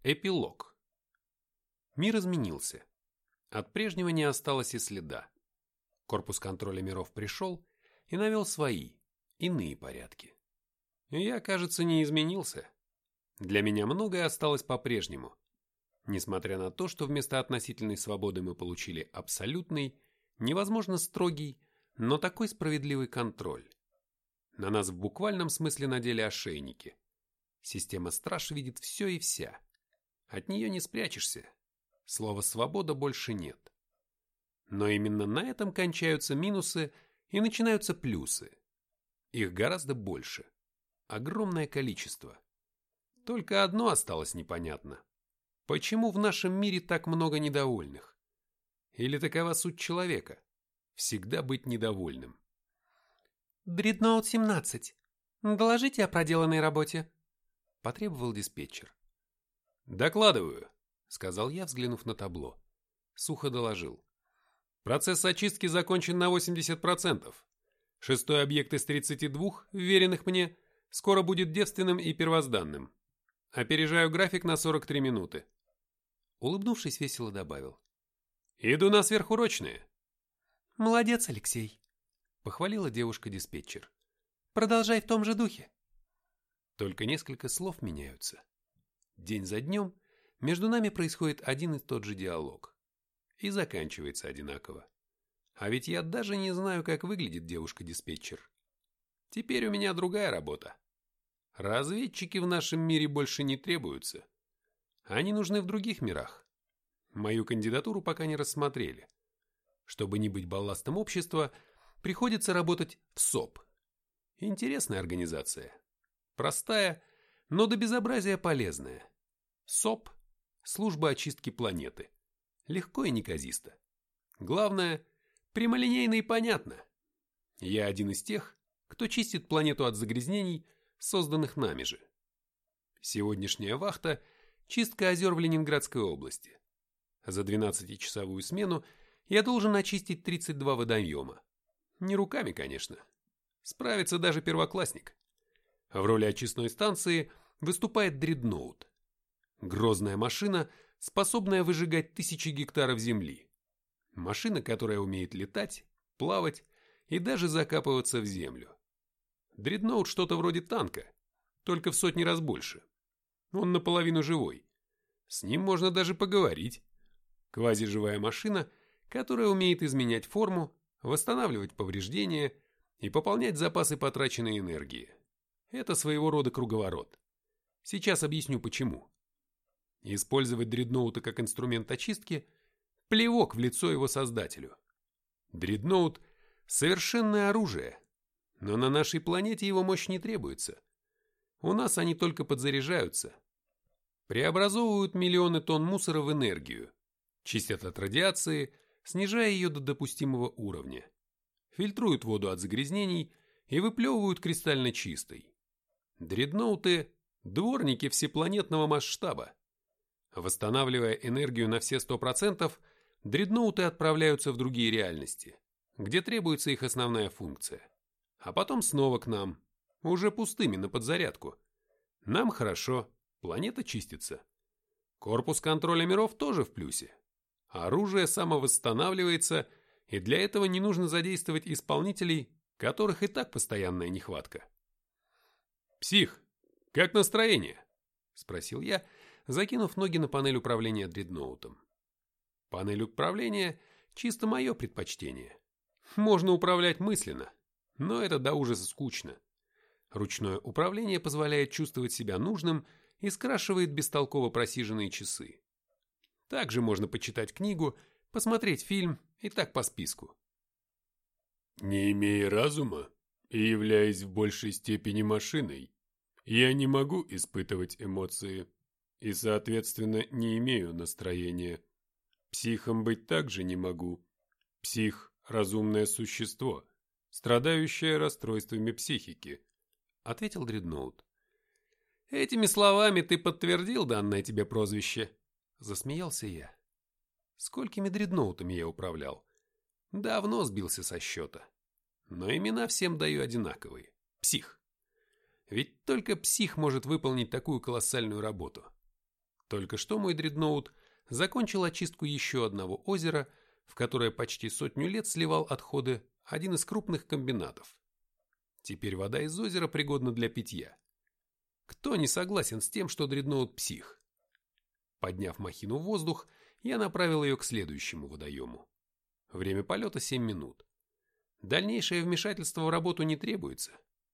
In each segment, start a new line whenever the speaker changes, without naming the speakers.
Эпилог. Мир изменился. От прежнего не осталось и следа. Корпус контроля миров пришел и навел свои, иные порядки. И я, кажется, не изменился. Для меня многое осталось по-прежнему. Несмотря на то, что вместо относительной свободы мы получили абсолютный, невозможно строгий, но такой справедливый контроль. На нас в буквальном смысле надели ошейники. Система страж видит все и вся. От нее не спрячешься. Слова «свобода» больше нет. Но именно на этом кончаются минусы и начинаются плюсы. Их гораздо больше. Огромное количество. Только одно осталось непонятно. Почему в нашем мире так много недовольных? Или такова суть человека? Всегда быть недовольным.
«Дредноут-17, доложите о проделанной работе», – потребовал диспетчер.
«Докладываю», — сказал я, взглянув на табло. Сухо доложил. «Процесс очистки закончен на 80%. Шестой объект из 32, вверенных мне, скоро будет девственным и первозданным. Опережаю график на 43 минуты». Улыбнувшись, весело добавил. «Иду на сверхурочные».
«Молодец, Алексей», – похвалила девушка-диспетчер. «Продолжай в том же духе».
Только несколько слов меняются. День за днем между нами происходит один и тот же диалог. И заканчивается одинаково. А ведь я даже не знаю, как выглядит девушка-диспетчер. Теперь у меня другая работа. Разведчики в нашем мире больше не требуются. Они нужны в других мирах. Мою кандидатуру пока не рассмотрели. Чтобы не быть балластом общества, приходится работать в СОП. Интересная организация. Простая, но до безобразия полезная. СОП – служба очистки планеты. Легко и неказисто. Главное – прямолинейно и понятно. Я один из тех, кто чистит планету от загрязнений, созданных нами же. Сегодняшняя вахта – чистка озер в Ленинградской области. За 12-часовую смену я должен очистить 32 водоема. Не руками, конечно. Справится даже первоклассник. В роли очистной станции выступает дредноут. Грозная машина, способная выжигать тысячи гектаров земли. Машина, которая умеет летать, плавать и даже закапываться в землю. Дредноут что-то вроде танка, только в сотни раз больше. Он наполовину живой. С ним можно даже поговорить. Квазиживая машина, которая умеет изменять форму, восстанавливать повреждения и пополнять запасы потраченной энергии. Это своего рода круговорот. Сейчас объясню почему. Использовать дредноута как инструмент очистки – плевок в лицо его создателю. Дредноут – совершенное оружие, но на нашей планете его мощь не требуется. У нас они только подзаряжаются. Преобразовывают миллионы тонн мусора в энергию, чистят от радиации, снижая ее до допустимого уровня, фильтруют воду от загрязнений и выплевывают кристально чистой. Дредноуты – дворники всепланетного масштаба. Восстанавливая энергию на все 100%, дредноуты отправляются в другие реальности, где требуется их основная функция. А потом снова к нам, уже пустыми на подзарядку. Нам хорошо, планета чистится. Корпус контроля миров тоже в плюсе. Оружие самовосстанавливается, и для этого не нужно задействовать исполнителей, которых и так постоянная нехватка. «Псих, как настроение?» – спросил я, закинув ноги на панель управления дредноутом. Панель управления – чисто мое предпочтение. Можно управлять мысленно, но это до ужаса скучно. Ручное управление позволяет чувствовать себя нужным и скрашивает бестолково просиженные часы. Также можно почитать книгу, посмотреть фильм и так по списку.
Не имея разума и являясь в большей степени машиной, я не могу испытывать эмоции и, соответственно, не имею настроения. Психом быть также не могу. Псих – разумное существо, страдающее расстройствами психики,
— ответил дредноут. «Этими словами ты подтвердил данное тебе прозвище», — засмеялся я. Сколькими дредноутами я управлял? Давно сбился со счета. Но имена всем даю одинаковые. Псих. Ведь только псих может выполнить такую колоссальную работу. Только что мой дредноут закончил очистку еще одного озера, в которое почти 100 лет сливал отходы один из крупных комбинатов. Теперь вода из озера пригодна для питья. Кто не согласен с тем, что дредноут псих? Подняв махину в воздух, я направил ее к следующему водоему. Время полета 7 минут. Дальнейшее вмешательство в работу не требуется.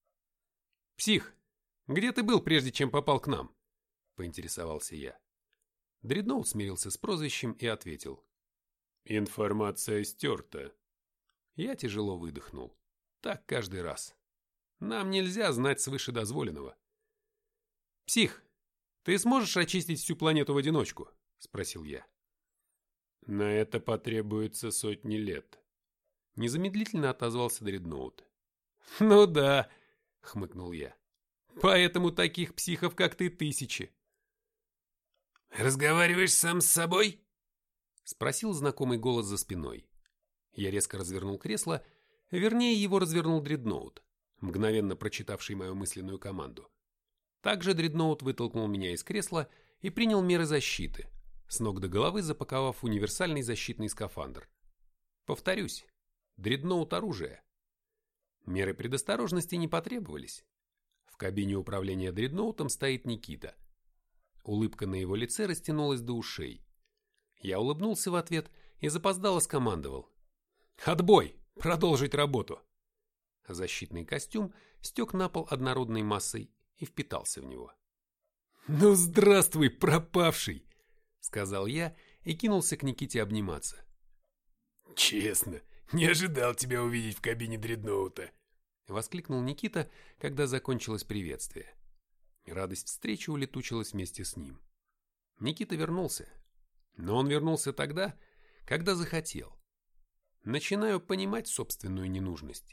«Псих, где ты был, прежде чем попал к нам?» – поинтересовался я. Дредноут смирился с прозвищем и ответил.
«Информация стерта».
Я тяжело выдохнул. Так каждый раз. Нам нельзя знать свыше дозволенного. «Псих, ты сможешь очистить всю планету в одиночку?» – спросил я.
«На это потребуется 100 лет»,
– незамедлительно отозвался дредноут. «Ну да», – хмыкнул я. «Поэтому таких психов, как ты, тысячи».
«Разговариваешь сам с собой?»
– спросил знакомый голос за спиной. Я резко развернул кресло, вернее, его развернул дредноут, мгновенно прочитавший мою мысленную команду. Также дредноут вытолкнул меня из кресла и принял меры защиты, с ног до головы запаковав универсальный защитный скафандр. Повторюсь, дредноут оружие. Меры предосторожности не потребовались. В кабине управления дредноутом стоит Никита. Улыбка на его лице растянулась до ушей. Я улыбнулся в ответ и запоздало скомандовал. «Отбой! Продолжить работу!» Защитный костюм стек на пол однородной массой и впитался в него. «Ну, здравствуй, пропавший!» — сказал я и кинулся к Никите обниматься.
«Честно, не ожидал тебя увидеть в кабине дредноута!»
— воскликнул Никита, когда закончилось приветствие. Радость встречи улетучилась вместе с ним. Никита вернулся. Но он вернулся тогда, когда захотел. Начинаю понимать собственную ненужность.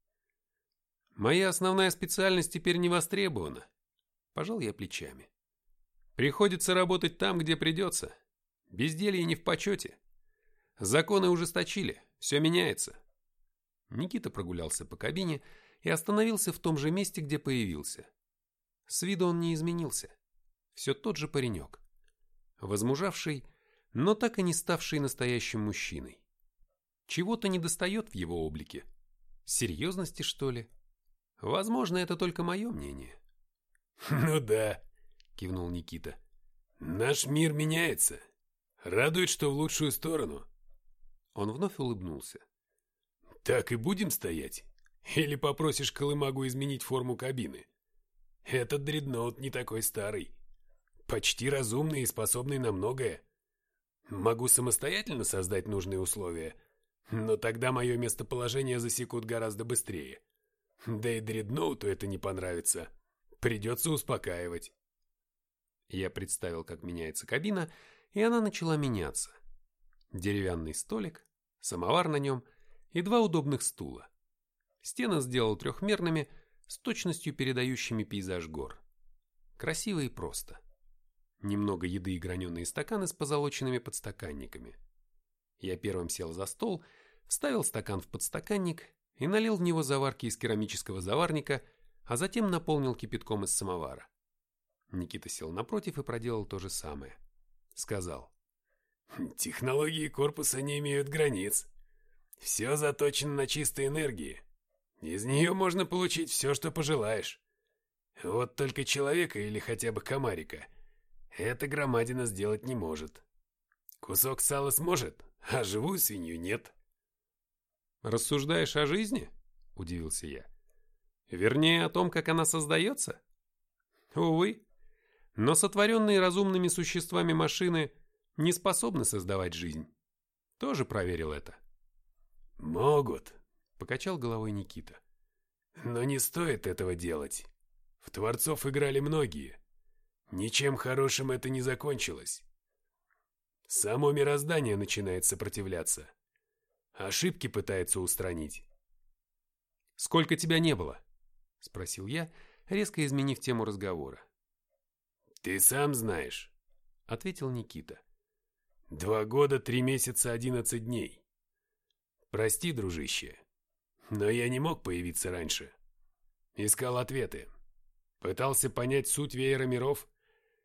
Моя основная специальность теперь не востребована. Пожал я плечами. Приходится работать там, где придется. Безделье не в почете. Законы ужесточили, все меняется. Никита прогулялся по кабине и остановился в том же месте, где появился. С виду он не изменился. Все тот же паренек. Возмужавший, но так и не ставший настоящим мужчиной. Чего-то недостает в его облике. Серьезности, что ли? Возможно, это только мое мнение.
«Ну да», — кивнул
Никита.
«Наш мир меняется. Радует, что в лучшую сторону».
Он вновь улыбнулся.
«Так и будем стоять? Или попросишь Колымагу изменить форму кабины? Этот дредноут не такой старый. Почти разумный и способный на многое. Могу самостоятельно создать нужные условия, но тогда мое местоположение засекут гораздо быстрее. Да и дредноуту это не понравится. Придется успокаивать».
Я представил, как меняется кабина, и она начала меняться. Деревянный столик, самовар на нем и 2 удобных стула. Стены сделал трехмерными, с точностью передающими пейзаж гор. Красиво и просто. Немного еды и граненые стаканы с позолоченными подстаканниками. Я первым сел за стол, вставил стакан в подстаканник и налил в него заварки из керамического заварника, а затем наполнил кипятком из самовара. Никита сел напротив и проделал то же самое. Сказал:
«Технологии корпуса не имеют границ. Все заточено на чистой энергии. Из нее можно получить все, что пожелаешь. Вот только человека или хотя бы комарика эта громадина сделать не может. Кусок сала сможет, а живую свинью нет».
«Рассуждаешь о жизни?» – удивился я. «Вернее, о том, как она создается?» «Увы, но сотворенные разумными существами машины не способны создавать жизнь. Тоже проверил это».
«Могут»,
– покачал головой Никита.
«Но не стоит этого делать. В творцов играли многие. Ничем хорошим это не закончилось. Само мироздание начинает сопротивляться. Ошибки пытается устранить».
«Сколько тебя не было?» – спросил я, резко изменив тему разговора.
«Ты сам знаешь»,
– ответил Никита.
2 года, 3 месяца, 11 дней. Прости, дружище, но я не мог появиться раньше. Искал ответы. Пытался понять суть веера миров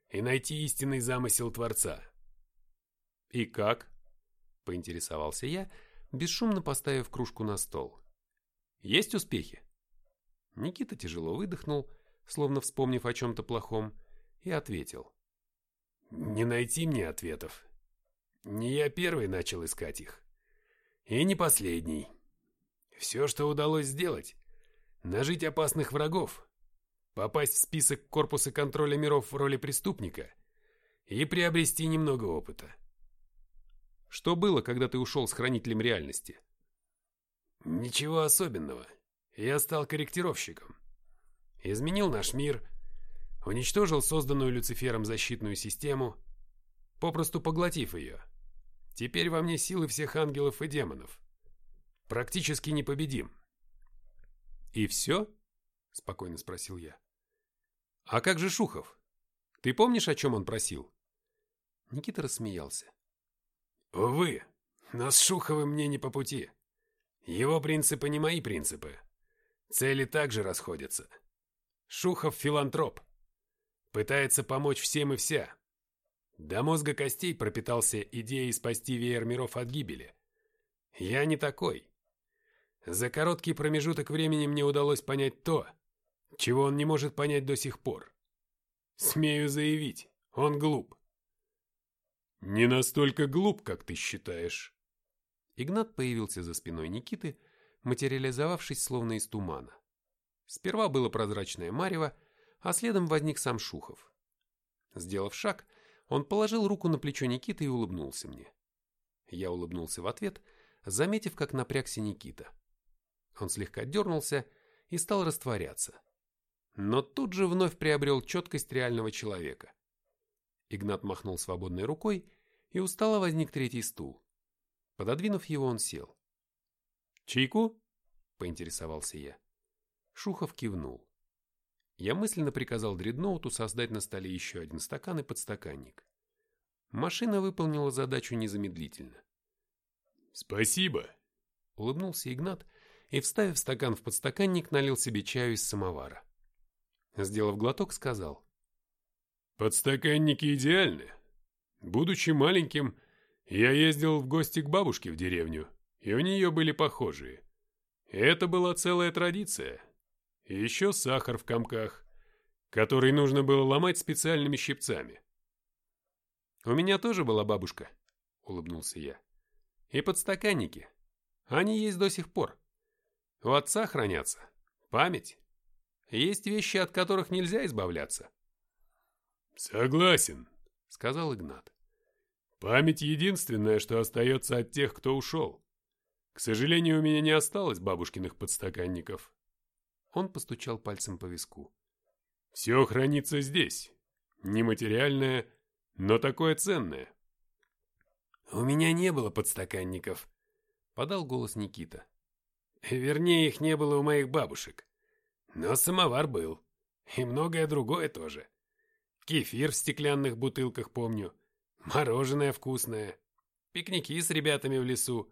и найти истинный замысел Творца.
«И как?» – поинтересовался я, бесшумно поставив кружку на стол. «Есть успехи?» Никита тяжело выдохнул, словно вспомнив о чем-то плохом, и ответил.
«Не найти мне ответов. Не я первый начал искать их. И не последний. Все, что удалось сделать – нажить опасных врагов, попасть в список корпуса контроля миров в роли преступника и приобрести немного опыта».
«Что было, когда ты ушел с хранителем реальности?»
«Ничего особенного. Я стал корректировщиком. Изменил наш мир, уничтожил созданную Люцифером защитную систему, попросту поглотив ее. Теперь во мне силы всех ангелов и демонов. Практически непобедим».
«И все?» – спокойно спросил я. «А как же Шухов? Ты помнишь, о чем он просил?» Никита рассмеялся.
«Увы, но с Шуховым мне не по пути. Его принципы не мои принципы. Цели также расходятся. Шухов филантроп. Пытается помочь всем и вся. До мозга костей пропитался идеей спасти веер миров от гибели. Я не такой. За короткий промежуток времени мне удалось понять то, чего он не может понять до сих пор. Смею заявить, он глуп».
«Не настолько глуп, как ты считаешь».
Игнат появился за спиной Никиты, материализовавшись словно из тумана. Сперва было прозрачное марево, а следом возник сам Шухов. Сделав шаг, он положил руку на плечо Никиты и улыбнулся мне. Я улыбнулся в ответ, заметив, как напрягся Никита. Он слегка дернулся и стал растворяться. Но тут же вновь приобрел четкость реального человека. Игнат махнул свободной рукой, и устало возник третий стул. Пододвинув его, он сел. «Чайку?» – поинтересовался я. Шухов кивнул. Я мысленно приказал дредноуту создать на столе еще один стакан и подстаканник. Машина выполнила задачу незамедлительно.
«Спасибо»,
– улыбнулся Игнат и, вставив стакан в подстаканник, налил себе чаю из самовара. Сделав глоток, сказал:
«Подстаканники идеальны. Будучи маленьким, я ездил в гости к бабушке в деревню, и у нее были похожие. И это была целая традиция. И еще сахар в комках, который нужно было ломать специальными щипцами».
«У меня тоже была бабушка», — улыбнулся я. «И подстаканники. Они есть до сих пор. У отца хранятся. Память. Есть вещи, от которых нельзя избавляться».
«Согласен», —
сказал Игнат.
«Память единственное, что остается от тех, кто ушел. К сожалению, у меня не осталось бабушкиных подстаканников».
Он постучал пальцем по виску.
«Все хранится здесь. Нематериальное, но такое ценное».
«У меня не было подстаканников», — подал голос Никита. «Вернее, их не было у моих бабушек. Но самовар был. И многое другое тоже. Кефир в стеклянных бутылках помню. Мороженое вкусное. Пикники с ребятами в лесу».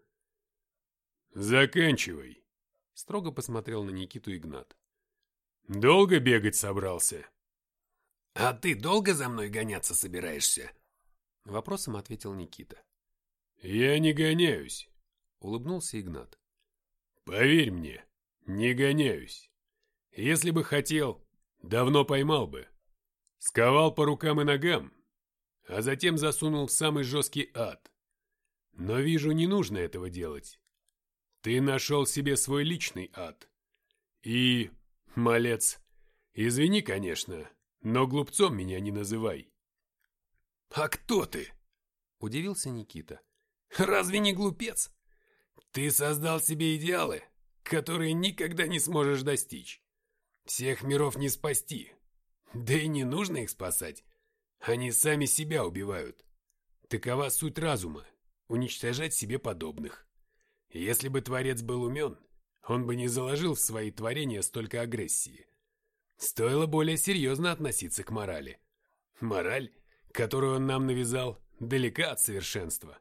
«Заканчивай»,
— строго посмотрел на Никиту Игнат.
«Долго бегать собрался?»
«А ты долго за мной гоняться собираешься?»
Вопросом ответил Никита.
«Я не гоняюсь»,
— улыбнулся Игнат.
«Поверь мне, не гоняюсь. Если бы хотел, давно поймал бы. Сковал по рукам и ногам, а затем засунул в самый жесткий ад. Но вижу, не нужно этого делать. Ты нашел себе свой личный ад. И, малец, извини, конечно, но глупцом меня не называй».
«А кто ты?» – удивился Никита. «Разве не глупец? Ты создал себе идеалы, которые никогда не сможешь достичь. Всех миров не спасти. Да и не нужно их спасать. Они сами себя убивают. Такова суть разума – уничтожать себе подобных. Если бы Творец был умен, он бы не заложил в свои творения столько агрессии. Стоило более серьезно относиться к морали. Мораль, которую он нам навязал, далека от совершенства».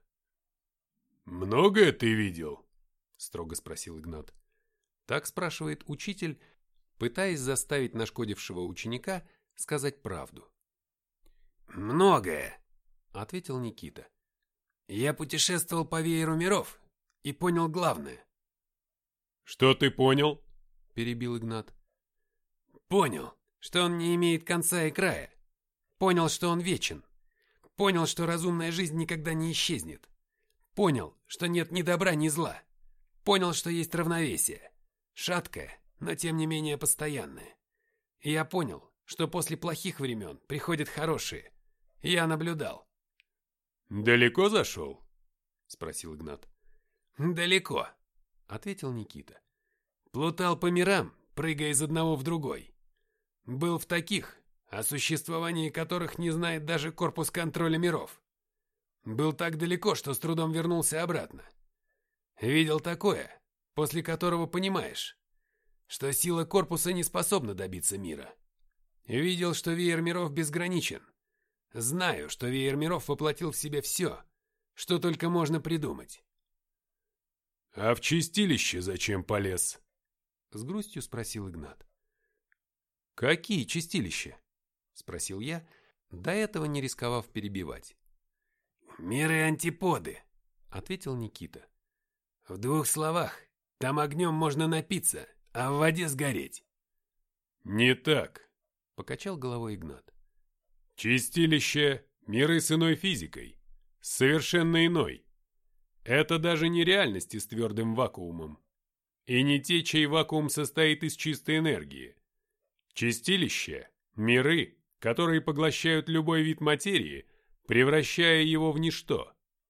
«Многое ты видел?»
— строго спросил Игнат. Так спрашивает учитель, пытаясь заставить нашкодившего ученика сказать правду.
«Многое», — ответил Никита. «Я путешествовал по вееру миров и понял главное».
«Что ты понял?»
— перебил Игнат.
«Понял, что он не имеет конца и края. Понял, что он вечен. Понял, что разумная жизнь никогда не исчезнет. Понял, что нет ни добра, ни зла. Понял, что есть равновесие. Шаткое, но тем не менее постоянное. И я понял, что после плохих времен приходят хорошие. Я наблюдал».
«Далеко зашел?»
— спросил Игнат.
«Далеко», — ответил Никита. «Плутал по мирам, прыгая из одного в другой. Был в таких, о существовании которых не знает даже корпус контроля миров. Был так далеко, что с трудом вернулся обратно. Видел такое, после которого понимаешь, что сила корпуса не способна добиться мира. Видел, что веер миров безграничен. Знаю, что веер миров воплотил в себе все, что только можно придумать».
«А в чистилище зачем полез?»
— с грустью спросил Игнат. «Какие чистилища?» — спросил я, до этого не рисковав перебивать.
«Миры-антиподы», — ответил Никита. «В двух словах, там огнем можно напиться, а в воде сгореть».
«Не так»,
— покачал головой Игнат.
«Чистилище — миры с иной физикой, совершенно иной. Это даже не реальности с твердым вакуумом. И не те, чей вакуум состоит из чистой энергии. Чистилище — миры, которые поглощают любой вид материи, превращая его в ничто».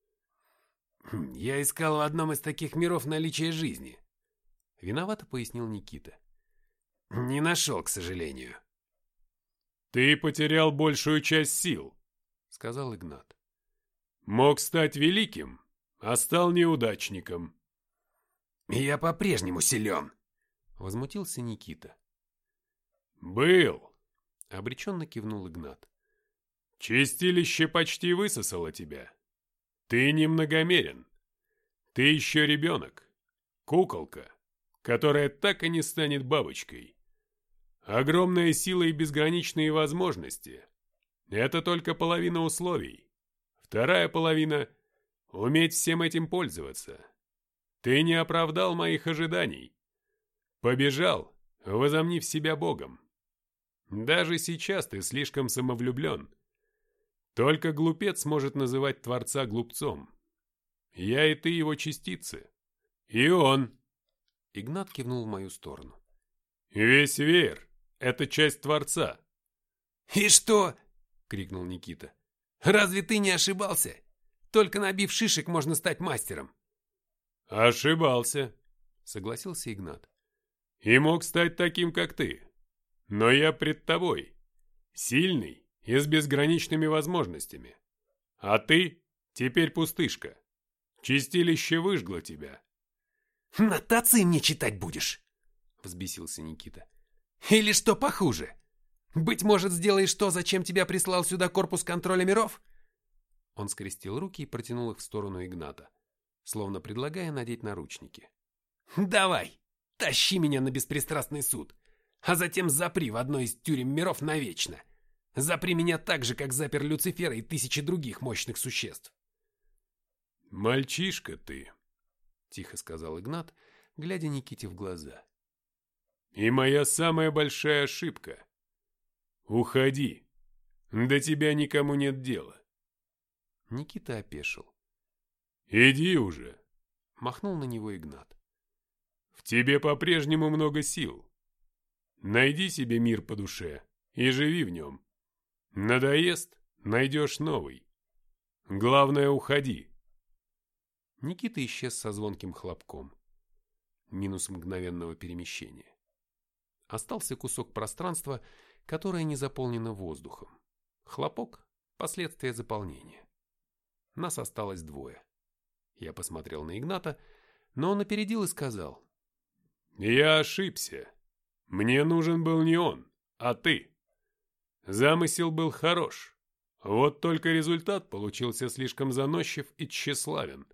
«Я искал в одном из таких миров наличие жизни»,
— виновато пояснил Никита.
«Не нашел, к сожалению».
«Ты потерял большую часть сил», —
сказал Игнат.
«Мог стать великим, а стал неудачником».
«Я по-прежнему силен»,
— возмутился Никита.
«Был»,
— обреченно кивнул Игнат.
«Чистилище почти высосало тебя. Ты немногомерен. Ты еще ребенок, куколка, которая так и не станет бабочкой. Огромная сила и безграничные возможности — это только половина условий. Вторая половина — уметь всем этим пользоваться. Ты не оправдал моих ожиданий. Побежал, возомнив себя Богом. Даже сейчас ты слишком самовлюблен. Только глупец может называть Творца глупцом. Я и ты его частицы. И он».
Игнат кивнул в мою сторону.
«Весь веер — это часть Творца».
«И что?»
— крикнул Никита.
«Разве ты не ошибался? Только набив шишек можно стать мастером».
«Ошибался»,
— согласился Игнат.
«И мог стать таким, как ты. Но я пред тобой. Сильный и с безграничными возможностями. А ты теперь пустышка. Чистилище выжгло тебя».
«Нотации мне читать будешь?» — взбесился Никита. «Или что похуже? Быть может, сделаешь то, зачем тебя прислал сюда корпус контроля миров?»
Он скрестил руки и протянул их в сторону Игната, словно предлагая надеть наручники.
«Давай, тащи меня на беспристрастный суд, а затем запри в одной из тюрем миров навечно. Запри меня так же, как запер Люцифера и тысячи других мощных существ».
«Мальчишка ты»,
— тихо сказал Игнат, глядя Никите в глаза.
«И моя самая большая ошибка. Уходи. До тебя никому нет дела».
Никита опешил.
«Иди уже»,
— махнул на него Игнат.
«В тебе по-прежнему много сил. Найди себе мир по душе и живи в нем. Надоест — найдешь новый. Главное, уходи».
Никита исчез со звонким хлопком. Минус мгновенного перемещения. Остался кусок пространства, которое не заполнено воздухом. Хлопок — последствия заполнения. Нас осталось двое. Я посмотрел на Игната, но он опередил и сказал:
«Я ошибся. Мне нужен был не он, а ты. Замысел был хорош. Вот только результат получился слишком заносчив и тщеславен».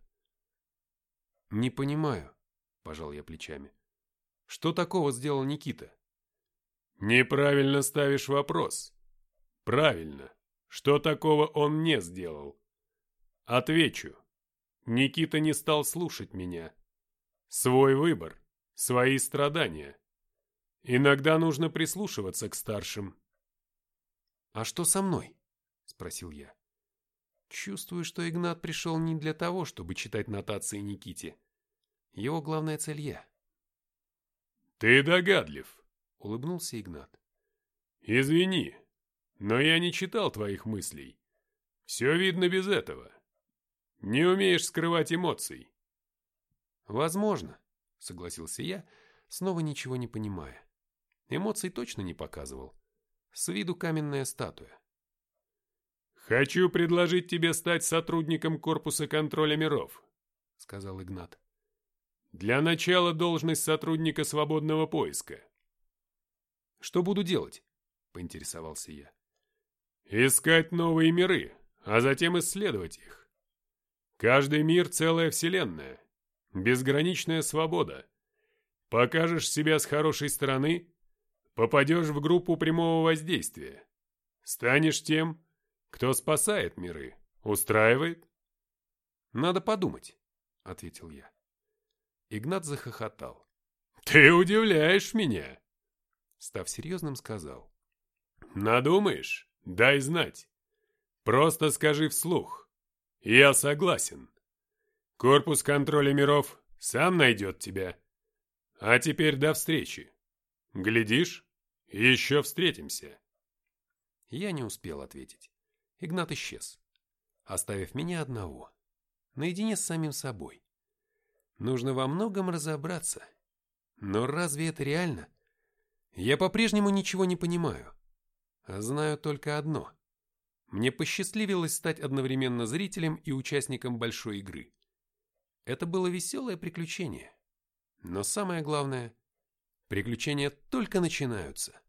«Не понимаю», — пожал я плечами. «Что такого сделал Никита?»
«Неправильно ставишь вопрос. Правильно. Что такого он не сделал? Отвечу. Никита не стал слушать меня. Свой выбор, свои страдания. Иногда нужно прислушиваться к старшим.
«А что со мной?» – спросил я. Чувствую, что Игнат пришел не для того, чтобы читать нотации Никите. Его главная цель я.
«Ты догадлив»,
— улыбнулся Игнат.
«Извини, но я не читал твоих мыслей. Все видно без этого. Не умеешь скрывать эмоций».
«Возможно», — согласился я, снова ничего не понимая. Эмоций точно не показывал. С виду каменная статуя.
«Хочу предложить тебе стать сотрудником корпуса контроля миров», — сказал Игнат. «Для начала должность сотрудника свободного поиска».
«Что буду делать?» — поинтересовался я.
«Искать новые миры, а затем исследовать их. Каждый мир — целая вселенная, безграничная свобода. Покажешь себя с хорошей стороны — попадешь в группу прямого воздействия. Станешь тем, кто спасает миры. Устраивает?»
«Надо подумать», — ответил я. Игнат захохотал.
«Ты удивляешь меня!»
Став серьезным, сказал.
«Надумаешь? Дай знать. Просто скажи вслух. Я согласен. Корпус контроля миров сам найдет тебя. А теперь до встречи. Глядишь, еще встретимся».
Я не успел ответить. Игнат исчез, оставив меня одного, наедине с самим собой. Нужно во многом разобраться. Но разве это реально? Я по-прежнему ничего не понимаю. А знаю только одно. Мне посчастливилось стать одновременно зрителем и участником большой игры. Это было веселое приключение. Но самое главное, приключения только начинаются.